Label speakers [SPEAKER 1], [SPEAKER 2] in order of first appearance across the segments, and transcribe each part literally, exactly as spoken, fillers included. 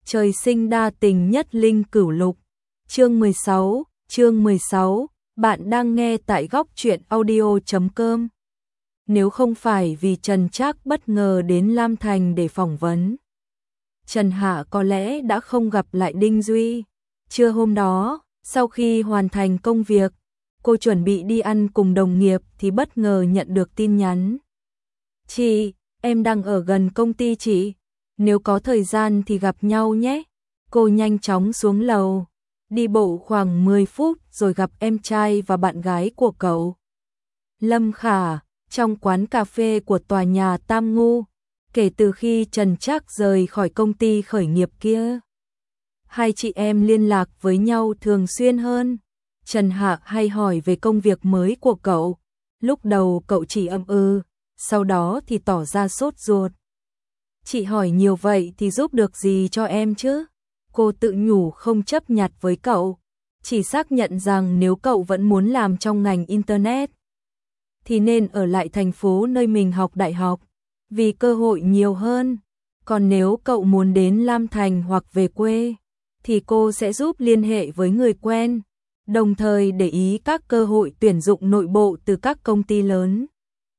[SPEAKER 1] Trời sinh đa tình nhất linh cửu lục. Chương mười sáu, chương mười sáu, bạn đang nghe tại góc truyện audio chấm com. Nếu không phải vì Trần Trác bất ngờ đến Lam Thành để phỏng vấn, Trần Hạ có lẽ đã không gặp lại Đinh Duy. Trưa hôm đó, sau khi hoàn thành công việc, cô chuẩn bị đi ăn cùng đồng nghiệp thì bất ngờ nhận được tin nhắn. Chị, em đang ở gần công ty chị. Nếu có thời gian thì gặp nhau nhé. Cô nhanh chóng xuống lầu, đi bộ khoảng mười phút rồi gặp em trai và bạn gái của cậu, Lâm Khả, trong quán cà phê của tòa nhà Tam Ngu. Kể từ khi Trần Trác rời khỏi công ty khởi nghiệp kia, hai chị em liên lạc với nhau thường xuyên hơn. Trần Hạ hay hỏi về công việc mới của cậu. Lúc đầu cậu chỉ ậm ừ, sau đó thì tỏ ra sốt ruột. Chị hỏi nhiều vậy thì giúp được gì cho em chứ? Cô tự nhủ không chấp nhặt với cậu, chỉ xác nhận rằng nếu cậu vẫn muốn làm trong ngành Internet thì nên ở lại thành phố nơi mình học đại học, vì cơ hội nhiều hơn. Còn nếu cậu muốn đến Lam Thành hoặc về quê, thì cô sẽ giúp liên hệ với người quen, đồng thời để ý các cơ hội tuyển dụng nội bộ từ các công ty lớn.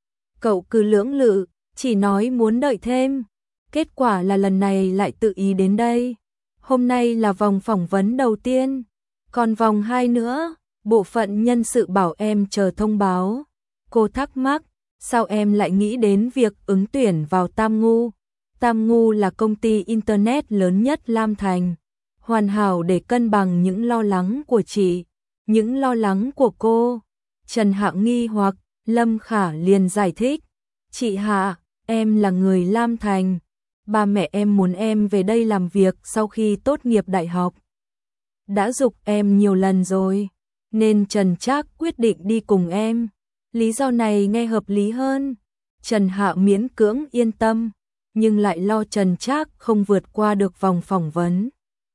[SPEAKER 1] Cậu cứ lưỡng lự, chỉ nói muốn đợi thêm. Kết quả là lần này lại tự ý đến đây. Hôm nay là vòng phỏng vấn đầu tiên, còn vòng hai nữa, bộ phận nhân sự bảo em chờ thông báo. Cô thắc mắc, sao em lại nghĩ đến việc ứng tuyển vào Tam Ngu? Tam Ngu là công ty Internet lớn nhất Lam Thành, hoàn hảo để cân bằng những lo lắng của chị, những lo lắng của cô. Trần Hạ nghi hoặc, Lâm Khả liền giải thích, chị Hạ, em là người Lam Thành, ba mẹ em muốn em về đây làm việc sau khi tốt nghiệp đại học. Đã giục em nhiều lần rồi, nên Trần Trác quyết định đi cùng em. Lý do này nghe hợp lý hơn. Trần Hạ miễn cưỡng yên tâm, nhưng lại lo Trần Trác không vượt qua được vòng phỏng vấn.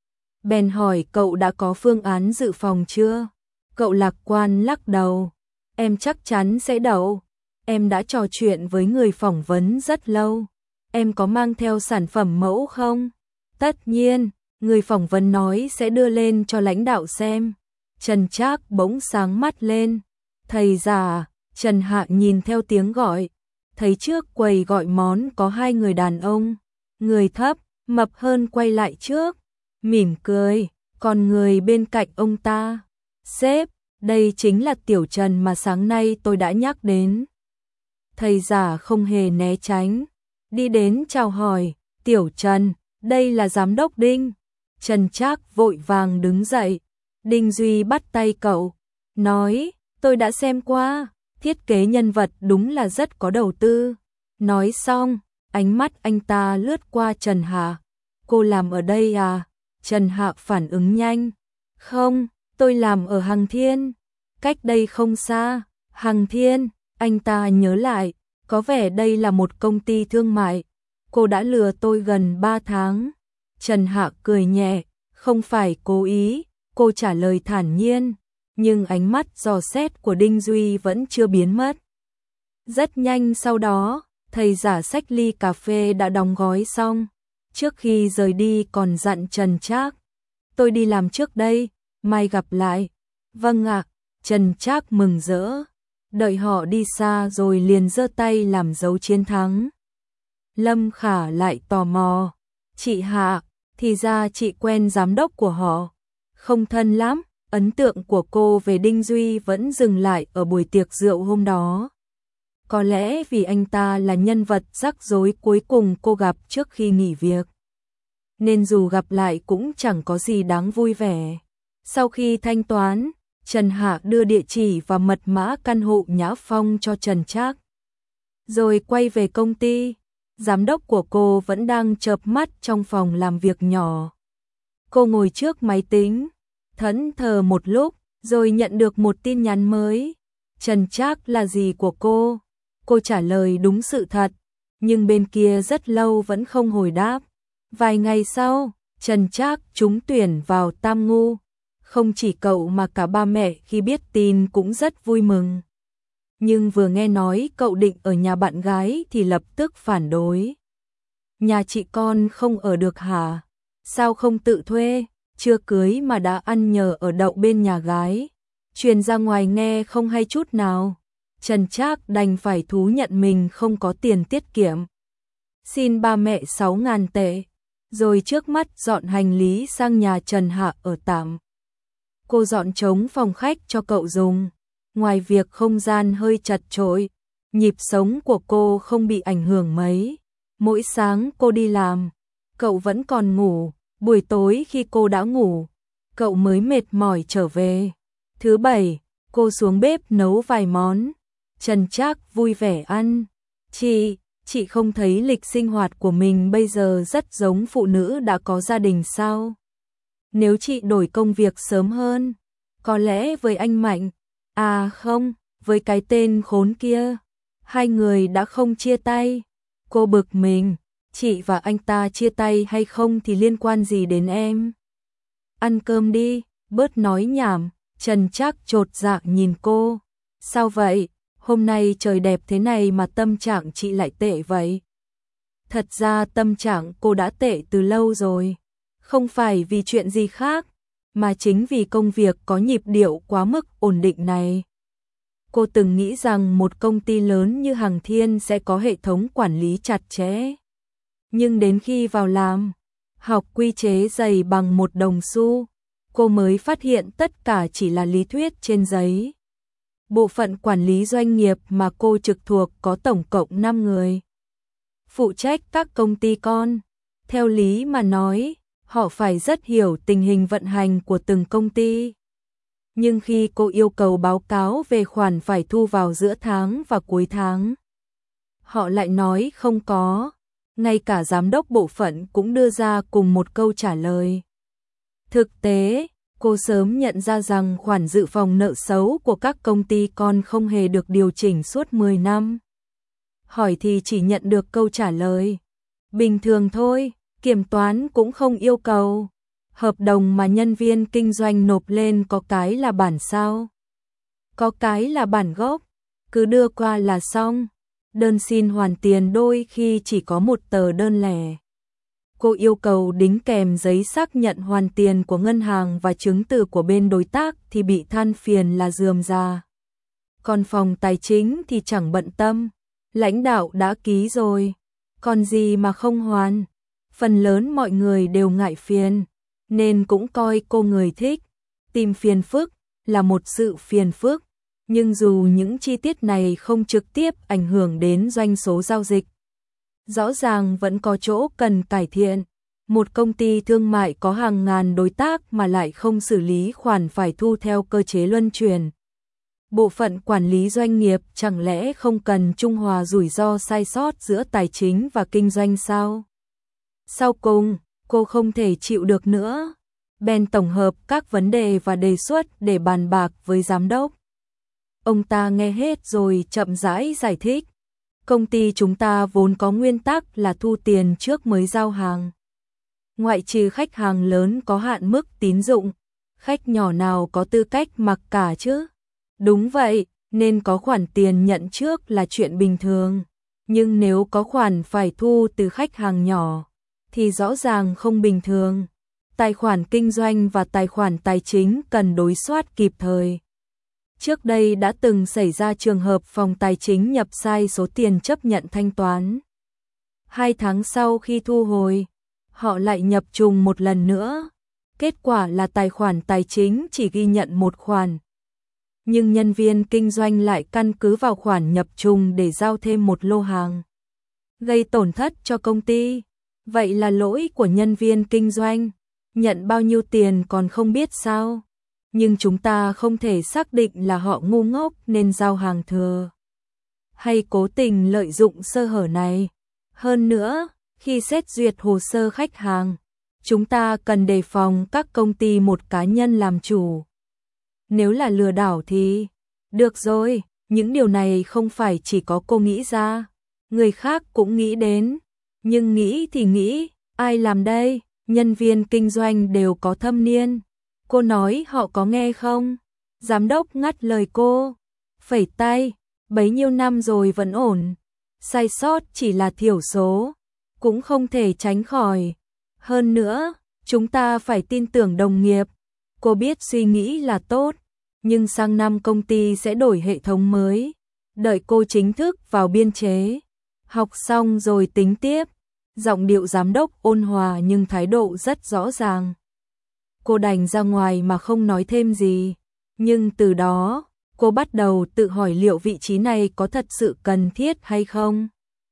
[SPEAKER 1] Bèn hỏi cậu đã có phương án dự phòng chưa? Cậu lạc quan lắc đầu, em chắc chắn sẽ đậu. Em đã trò chuyện với người phỏng vấn rất lâu. Em có mang theo sản phẩm mẫu không? Tất nhiên, người phỏng vấn nói sẽ đưa lên cho lãnh đạo xem. Trần Trác bỗng sáng mắt lên. Thầy già. Trần Hạ nhìn theo tiếng gọi, thấy trước quầy gọi món có hai người đàn ông, người thấp, mập hơn quay lại trước, mỉm cười, còn người bên cạnh ông ta. Sếp, đây chính là Tiểu Trần mà sáng nay tôi đã nhắc đến. Thầy già không hề né tránh, đi đến chào hỏi, Tiểu Trần, đây là giám đốc Đinh. Trần Trác vội vàng đứng dậy, Đinh Duy bắt tay cậu, nói, tôi đã xem qua. Thiết kế nhân vật đúng là rất có đầu tư. Nói xong, ánh mắt anh ta lướt qua Trần Hạ. Cô làm ở đây à? Trần Hạ phản ứng nhanh. Không, tôi làm ở Hằng Thiên. Cách đây không xa. Hằng Thiên, anh ta nhớ lại, có vẻ đây là một công ty thương mại. Cô đã lừa tôi gần ba tháng. Trần Hạ cười nhẹ, không phải cố ý, cô trả lời thản nhiên. Nhưng ánh mắt dò xét của Đinh Duy vẫn chưa biến mất. Rất nhanh sau đó, thầy giả xách ly cà phê đã đóng gói xong. Trước khi rời đi còn dặn Trần Trác, tôi đi làm trước đây, mai gặp lại. Vâng ạ. Trần Trác mừng rỡ, đợi họ đi xa rồi liền giơ tay làm dấu chiến thắng. Lâm Khả lại tò mò, chị Hạ, thì ra chị quen giám đốc của họ. Không thân lắm. Ấn tượng của cô về Đinh Duy vẫn dừng lại ở buổi tiệc rượu hôm đó. Có lẽ vì anh ta là nhân vật rắc rối cuối cùng cô gặp trước khi nghỉ việc, nên dù gặp lại cũng chẳng có gì đáng vui vẻ. Sau khi thanh toán, Trần Hạ đưa địa chỉ và mật mã căn hộ Nhã Phong cho Trần Trác, rồi quay về công ty. Giám đốc của cô vẫn đang chợp mắt trong phòng làm việc nhỏ. Cô ngồi trước máy tính, thẫn thờ một lúc, rồi nhận được một tin nhắn mới. Trần Trác là gì của cô? Cô trả lời đúng sự thật, nhưng bên kia rất lâu vẫn không hồi đáp. Vài ngày sau, Trần Trác trúng tuyển vào Tam Ngu. Không chỉ cậu mà cả ba mẹ khi biết tin cũng rất vui mừng. Nhưng vừa nghe nói cậu định ở nhà bạn gái thì lập tức phản đối. Nhà chị con không ở được hả? Sao không tự thuê, chưa cưới mà đã ăn nhờ ở đậu bên nhà gái. Truyền ra ngoài nghe không hay chút nào. Trần Trác đành phải thú nhận mình không có tiền tiết kiệm. Xin ba mẹ sáu ngàn tệ, rồi trước mắt dọn hành lý sang nhà Trần Hạ ở tạm. Cô dọn trống phòng khách cho cậu dùng. Ngoài việc không gian hơi chật chội, nhịp sống của cô không bị ảnh hưởng mấy. Mỗi sáng cô đi làm, cậu vẫn còn ngủ, buổi tối khi cô đã ngủ, cậu mới mệt mỏi trở về. Thứ bảy, cô xuống bếp nấu vài món. Trần Trác vui vẻ ăn. Chị, chị không thấy lịch sinh hoạt của mình bây giờ rất giống phụ nữ đã có gia đình sao? Nếu chị đổi công việc sớm hơn, có lẽ với anh Mạnh, à không, với cái tên khốn kia, hai người đã không chia tay. Cô bực mình, chị và anh ta chia tay hay không thì liên quan gì đến em? Ăn cơm đi, bớt nói nhảm. Trần Trác chột dạ nhìn cô. Sao vậy? Hôm nay trời đẹp thế này mà tâm trạng chị lại tệ vậy? Thật ra tâm trạng cô đã tệ từ lâu rồi. Không phải vì chuyện gì khác, mà chính vì công việc có nhịp điệu quá mức ổn định này. Cô từng nghĩ rằng một công ty lớn như Hằng Thiên sẽ có hệ thống quản lý chặt chẽ. Nhưng đến khi vào làm, học quy chế dày bằng một đồng xu, cô mới phát hiện tất cả chỉ là lý thuyết trên giấy. Bộ phận quản lý doanh nghiệp mà cô trực thuộc có tổng cộng năm người. Phụ trách các công ty con. Theo lý mà nói, họ phải rất hiểu tình hình vận hành của từng công ty. Nhưng khi cô yêu cầu báo cáo về khoản phải thu vào giữa tháng và cuối tháng, họ lại nói không có. Ngay cả giám đốc bộ phận cũng đưa ra cùng một câu trả lời. Thực tế, cô sớm nhận ra rằng khoản dự phòng nợ xấu của các công ty con không hề được điều chỉnh suốt mười năm. Hỏi thì chỉ nhận được câu trả lời. Bình thường thôi, kiểm toán cũng không yêu cầu. Hợp đồng mà nhân viên kinh doanh nộp lên có cái là bản sao? Có cái là bản gốc, cứ đưa qua là xong. Đơn xin hoàn tiền đôi khi chỉ có một tờ đơn lẻ. Cô yêu cầu đính kèm giấy xác nhận hoàn tiền của ngân hàng và chứng từ của bên đối tác thì bị than phiền là rườm rà. Còn phòng tài chính thì chẳng bận tâm, lãnh đạo đã ký rồi, còn gì mà không hoàn. Phần lớn mọi người đều ngại phiền, nên cũng coi cô người thích tìm phiền phức là một sự phiền phức. Nhưng dù những chi tiết này không trực tiếp ảnh hưởng đến doanh số giao dịch, rõ ràng vẫn có chỗ cần cải thiện. Một công ty thương mại có hàng ngàn đối tác mà lại không xử lý khoản phải thu theo cơ chế luân chuyển. Bộ phận quản lý doanh nghiệp chẳng lẽ không cần trung hòa rủi ro sai sót giữa tài chính và kinh doanh sao? Sau cùng, cô không thể chịu được nữa, bèn tổng hợp các vấn đề và đề xuất để bàn bạc với giám đốc. Ông ta nghe hết rồi chậm rãi giải thích. Công ty chúng ta vốn có nguyên tắc là thu tiền trước mới giao hàng. Ngoại trừ khách hàng lớn có hạn mức tín dụng, khách nhỏ nào có tư cách mặc cả chứ? Đúng vậy, nên có khoản tiền nhận trước là chuyện bình thường. Nhưng nếu có khoản phải thu từ khách hàng nhỏ, thì rõ ràng không bình thường. Tài khoản kinh doanh và tài khoản tài chính cần đối soát kịp thời. Trước đây đã từng xảy ra trường hợp phòng tài chính nhập sai số tiền chấp nhận thanh toán. Hai tháng sau khi thu hồi, họ lại nhập trùng một lần nữa. Kết quả là tài khoản tài chính chỉ ghi nhận một khoản. Nhưng nhân viên kinh doanh lại căn cứ vào khoản nhập trùng để giao thêm một lô hàng, gây tổn thất cho công ty. Vậy là lỗi của nhân viên kinh doanh, nhận bao nhiêu tiền còn không biết sao? Nhưng chúng ta không thể xác định là họ ngu ngốc nên giao hàng thừa, hay cố tình lợi dụng sơ hở này. Hơn nữa, khi xét duyệt hồ sơ khách hàng, chúng ta cần đề phòng các công ty một cá nhân làm chủ. Nếu là lừa đảo thì, được rồi, những điều này không phải chỉ có cô nghĩ ra, người khác cũng nghĩ đến. Nhưng nghĩ thì nghĩ, ai làm đây? Nhân viên kinh doanh đều có thâm niên. Cô nói họ có nghe không? Giám đốc ngắt lời cô, phẩy tay, bấy nhiêu năm rồi vẫn ổn. Sai sót chỉ là thiểu số, cũng không thể tránh khỏi. Hơn nữa, Chúng ta phải tin tưởng đồng nghiệp. Cô biết suy nghĩ là tốt, nhưng sang năm công ty sẽ đổi hệ thống mới. Đợi cô chính thức vào biên chế, học xong rồi tính tiếp. Giọng điệu giám đốc ôn hòa nhưng thái độ rất rõ ràng. Cô đành ra ngoài mà không nói thêm gì. Nhưng từ đó, cô bắt đầu tự hỏi liệu vị trí này có thật sự cần thiết hay không.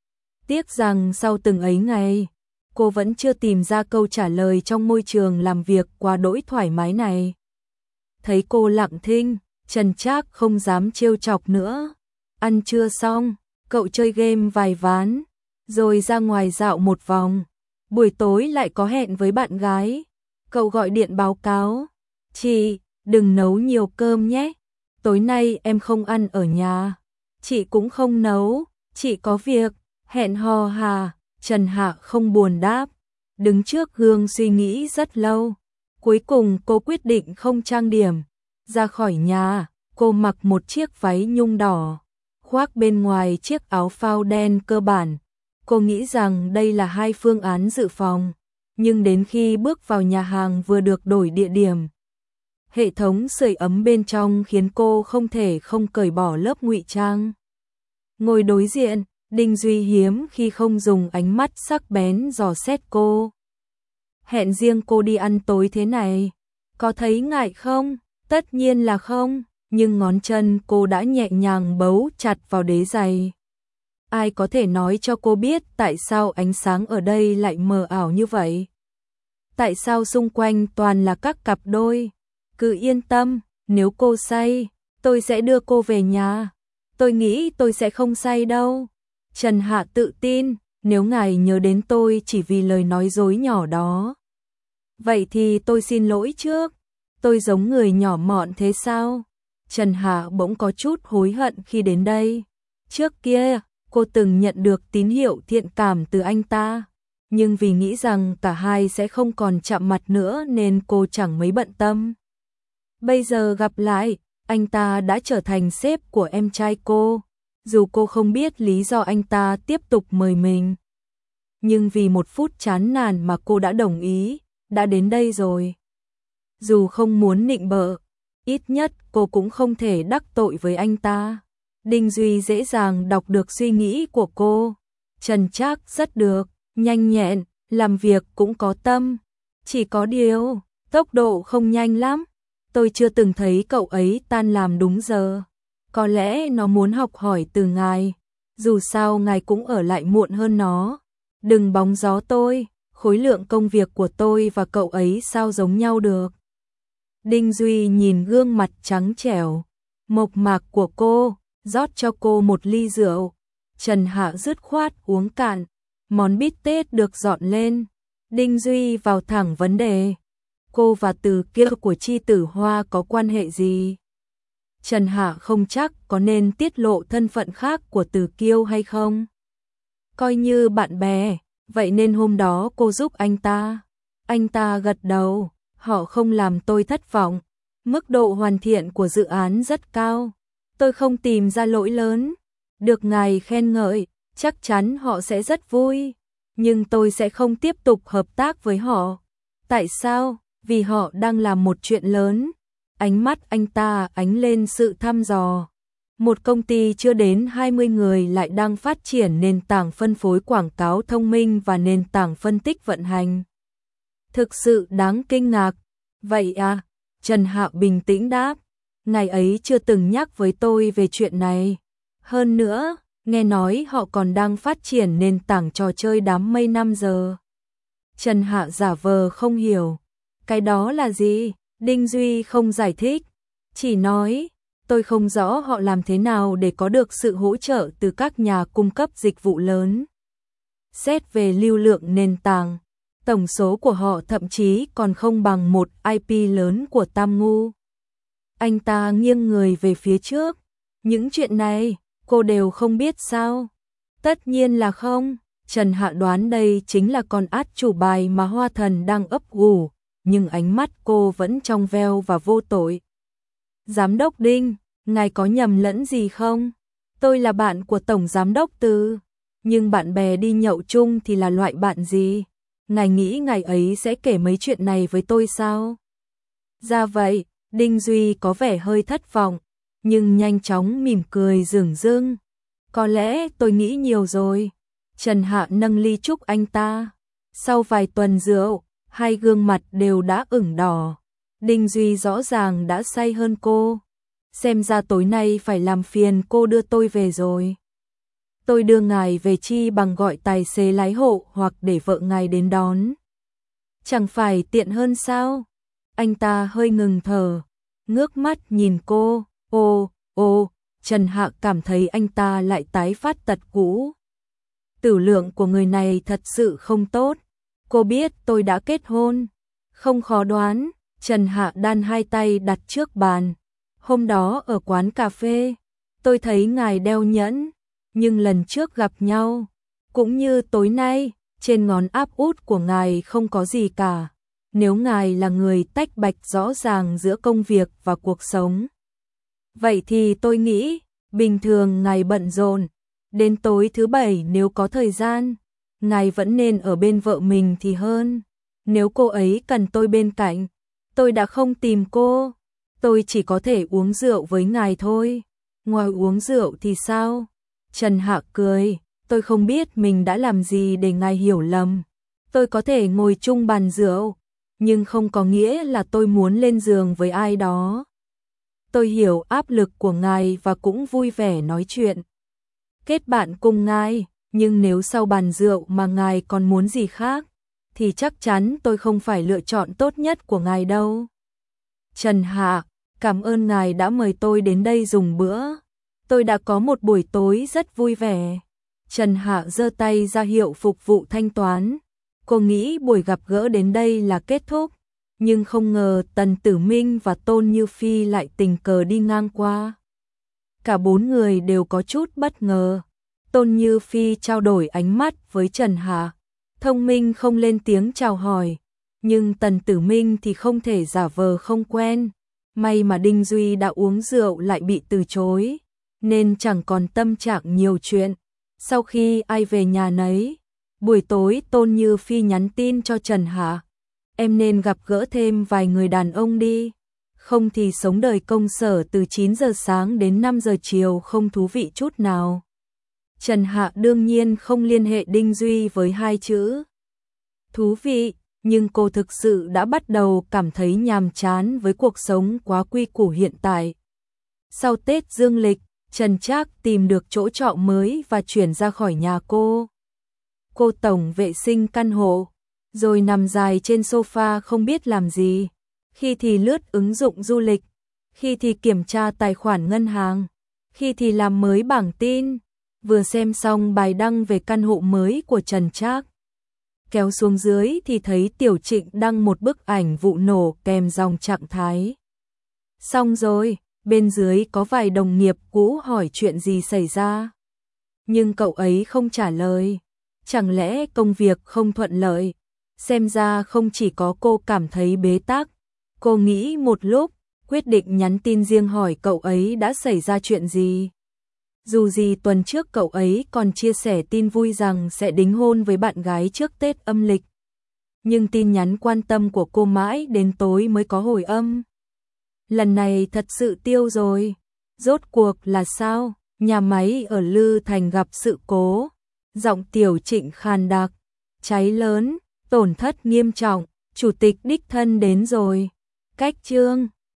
[SPEAKER 1] Tiếc rằng sau từng ấy ngày, cô vẫn chưa tìm ra câu trả lời trong môi trường làm việc quá đỗi thoải mái này. Thấy cô lặng thinh, Trần Trác không dám trêu chọc nữa. Ăn trưa xong, cậu chơi game vài ván, rồi ra ngoài dạo một vòng. Buổi tối lại có hẹn với bạn gái. Cậu gọi điện báo cáo, chị, đừng nấu nhiều cơm nhé. Tối nay em không ăn ở nhà. Chị cũng không nấu, chị có việc. Hẹn hò hà. Trần Hạ không buồn đáp. Đứng trước gương suy nghĩ rất lâu. Cuối cùng cô quyết định không trang điểm. Ra khỏi nhà, cô mặc một chiếc váy nhung đỏ, khoác bên ngoài chiếc áo phao đen cơ bản. Cô nghĩ rằng đây là hai phương án dự phòng. Nhưng đến khi bước vào nhà hàng vừa được đổi địa điểm, hệ thống sưởi ấm bên trong khiến cô không thể không cởi bỏ lớp ngụy trang. Ngồi đối diện, Đinh Duy hiếm khi không dùng ánh mắt sắc bén dò xét cô. Hẹn riêng cô đi ăn tối thế này, có thấy ngại không? Tất nhiên là không, nhưng ngón chân cô đã nhẹ nhàng bấu chặt vào đế giày. Ai có thể nói cho cô biết tại sao ánh sáng ở đây lại mờ ảo như vậy? Tại sao xung quanh toàn là các cặp đôi? Cứ yên tâm, nếu cô say, tôi sẽ đưa cô về nhà. Tôi nghĩ tôi sẽ không say đâu. Trần Hạ tự tin, nếu ngài nhớ đến tôi chỉ vì lời nói dối nhỏ đó. Vậy thì tôi xin lỗi trước. Tôi giống người nhỏ mọn thế sao? Trần Hạ bỗng có chút hối hận khi đến đây. Trước kia, cô từng nhận được tín hiệu thiện cảm từ anh ta. Nhưng vì nghĩ rằng cả hai sẽ không còn chạm mặt nữa nên cô chẳng mấy bận tâm. Bây giờ gặp lại, anh ta đã trở thành sếp của em trai cô. Dù cô không biết lý do anh ta tiếp tục mời mình. Nhưng vì một phút chán nản mà cô đã đồng ý, đã đến đây rồi. Dù không muốn nịnh bợ, ít nhất cô cũng không thể đắc tội với anh ta. Đinh Duy dễ dàng đọc được suy nghĩ của cô. Trần Trác rất được, nhanh nhẹn, làm việc cũng có tâm. Chỉ có điều, tốc độ không nhanh lắm. Tôi chưa từng thấy cậu ấy tan làm đúng giờ. Có lẽ nó muốn học hỏi từ ngài. Dù sao ngài cũng ở lại muộn hơn nó. Đừng bóng gió tôi, khối lượng công việc của tôi và cậu ấy sao giống nhau được. Đinh Duy nhìn gương mặt trắng trẻo, mộc mạc của cô, rót cho cô một ly rượu. Trần Hạ dứt khoát uống cạn, món bít tết được dọn lên. Đinh Duy vào thẳng vấn đề. Cô và Từ Kiêu của Chi Tử Hoa có quan hệ gì? Trần Hạ không chắc có nên tiết lộ thân phận khác của Từ Kiêu hay không. Coi như bạn bè, vậy nên hôm đó cô giúp anh ta. Anh ta gật đầu, họ không làm tôi thất vọng. Mức độ hoàn thiện của dự án rất cao. Tôi không tìm ra lỗi lớn. Được ngài khen ngợi, chắc chắn họ sẽ rất vui. Nhưng tôi sẽ không tiếp tục hợp tác với họ. Tại sao? Vì họ đang làm một chuyện lớn. Ánh mắt anh ta ánh lên sự thăm dò. Một công ty chưa đến hai mươi người lại đang phát triển nền tảng phân phối quảng cáo thông minh và nền tảng phân tích vận hành. Thực sự đáng kinh ngạc. Vậy à? Trần Hạ bình tĩnh đáp. Ngày ấy chưa từng nhắc với tôi về chuyện này. Hơn nữa, nghe nói họ còn đang phát triển nền tảng trò chơi đám mây năm giờ. Trần Hạ giả vờ không hiểu. Cái đó là gì? Đinh Duy không giải thích. Chỉ nói, tôi không rõ họ làm thế nào để có được sự hỗ trợ từ các nhà cung cấp dịch vụ lớn. Xét về lưu lượng nền tảng, tổng số của họ thậm chí còn không bằng một i pê lớn của Tam Ngu. Anh ta nghiêng người về phía trước. Những chuyện này, cô đều không biết sao? Tất nhiên là không. Trần Hạ đoán đây chính là con át chủ bài mà Hoa Thần đang ấp ủ, nhưng ánh mắt cô vẫn trong veo và vô tội. Giám đốc Đinh, ngài có nhầm lẫn gì không? Tôi là bạn của Tổng Giám đốc Từ, nhưng bạn bè đi nhậu chung thì là loại bạn gì? ngài nghĩ ngài ấy sẽ kể mấy chuyện này với tôi sao? Ra vậy, Đinh Duy có vẻ hơi thất vọng, nhưng nhanh chóng mỉm cười rừng rưng. Có lẽ tôi nghĩ nhiều rồi. Trần Hạ nâng ly chúc anh ta. Sau vài tuần rượu, hai gương mặt đều đã ửng đỏ. Đinh Duy rõ ràng đã say hơn cô. Xem ra tối nay phải làm phiền cô đưa tôi về rồi. Tôi đưa ngài về chi bằng gọi tài xế lái hộ hoặc để vợ ngài đến đón. Chẳng phải tiện hơn sao? Anh ta hơi ngừng thở, ngước mắt nhìn cô. Ô, ô, Trần Hạ cảm thấy anh ta lại tái phát tật cũ. Tử lượng của người này thật sự không tốt. Cô biết tôi đã kết hôn. Không khó đoán, Trần Hạ đan hai tay đặt trước bàn. Hôm đó ở quán cà phê, tôi thấy ngài đeo nhẫn, nhưng lần trước gặp nhau, cũng như tối nay, trên ngón áp út của ngài không có gì cả. Nếu ngài là người tách bạch rõ ràng giữa công việc và cuộc sống, vậy thì tôi nghĩ, bình thường ngài bận rộn, đến tối thứ bảy nếu có thời gian, ngài vẫn nên ở bên vợ mình thì hơn. Nếu cô ấy cần tôi bên cạnh, tôi đã không tìm cô, tôi chỉ có thể uống rượu với ngài thôi. Ngoài uống rượu thì sao? Trần Hạ cười, tôi không biết mình đã làm gì để ngài hiểu lầm. Tôi có thể ngồi chung bàn rượu, nhưng không có nghĩa là tôi muốn lên giường với ai đó. Tôi hiểu áp lực của ngài và cũng vui vẻ nói chuyện, kết bạn cùng ngài, nhưng nếu sau bàn rượu mà ngài còn muốn gì khác, thì chắc chắn tôi không phải lựa chọn tốt nhất của ngài đâu. Trần Hạ, cảm ơn ngài đã mời tôi đến đây dùng bữa. Tôi đã có một buổi tối rất vui vẻ. Trần Hạ giơ tay ra hiệu phục vụ thanh toán. Cô nghĩ buổi gặp gỡ đến đây là kết thúc, nhưng không ngờ Tần Tử Minh và Tôn Như Phi lại tình cờ đi ngang qua. Cả bốn người đều có chút bất ngờ. Tôn Như Phi trao đổi ánh mắt với Trần Hạ, Thông Minh không lên tiếng chào hỏi, nhưng Tần Tử Minh thì không thể giả vờ không quen. May mà Đinh Duy đã uống rượu lại bị từ chối, nên chẳng còn tâm trạng nhiều chuyện. Sau khi ai về nhà nấy, buổi tối Tôn Như Phi nhắn tin cho Trần Hạ, em nên gặp gỡ thêm vài người đàn ông đi, không thì sống đời công sở từ chín giờ sáng đến năm giờ chiều không thú vị chút nào. Trần Hạ đương nhiên không liên hệ Đinh Duy với hai chữ thú vị, nhưng cô thực sự đã bắt đầu cảm thấy nhàm chán với cuộc sống quá quy củ hiện tại. Sau Tết dương lịch, Trần Trác tìm được chỗ trọ mới và chuyển ra khỏi nhà cô. Cô tổng vệ sinh căn hộ, rồi nằm dài trên sofa không biết làm gì. Khi thì lướt ứng dụng du lịch, khi thì kiểm tra tài khoản ngân hàng, khi thì làm mới bảng tin. Vừa xem xong bài đăng về căn hộ mới của Trần Trác, kéo xuống dưới thì thấy Tiểu Trịnh đăng một bức ảnh vụ nổ kèm dòng trạng thái. Xong rồi, bên dưới có vài đồng nghiệp cũ hỏi chuyện gì xảy ra. Nhưng cậu ấy không trả lời. Chẳng lẽ công việc không thuận lợi? Xem ra không chỉ có cô cảm thấy bế tắc. Cô nghĩ một lúc, quyết định nhắn tin riêng hỏi cậu ấy đã xảy ra chuyện gì. Dù gì tuần trước cậu ấy còn chia sẻ tin vui rằng sẽ đính hôn với bạn gái trước Tết âm lịch. Nhưng tin nhắn quan tâm của cô mãi đến tối mới có hồi âm. Lần này thật sự tiêu rồi. Rốt cuộc là sao? Nhà máy ở Lư Thành gặp sự cố. Giọng Tiểu Trịnh khàn đặc. Cháy lớn, tổn thất nghiêm trọng, chủ tịch đích thân đến rồi. Cách chương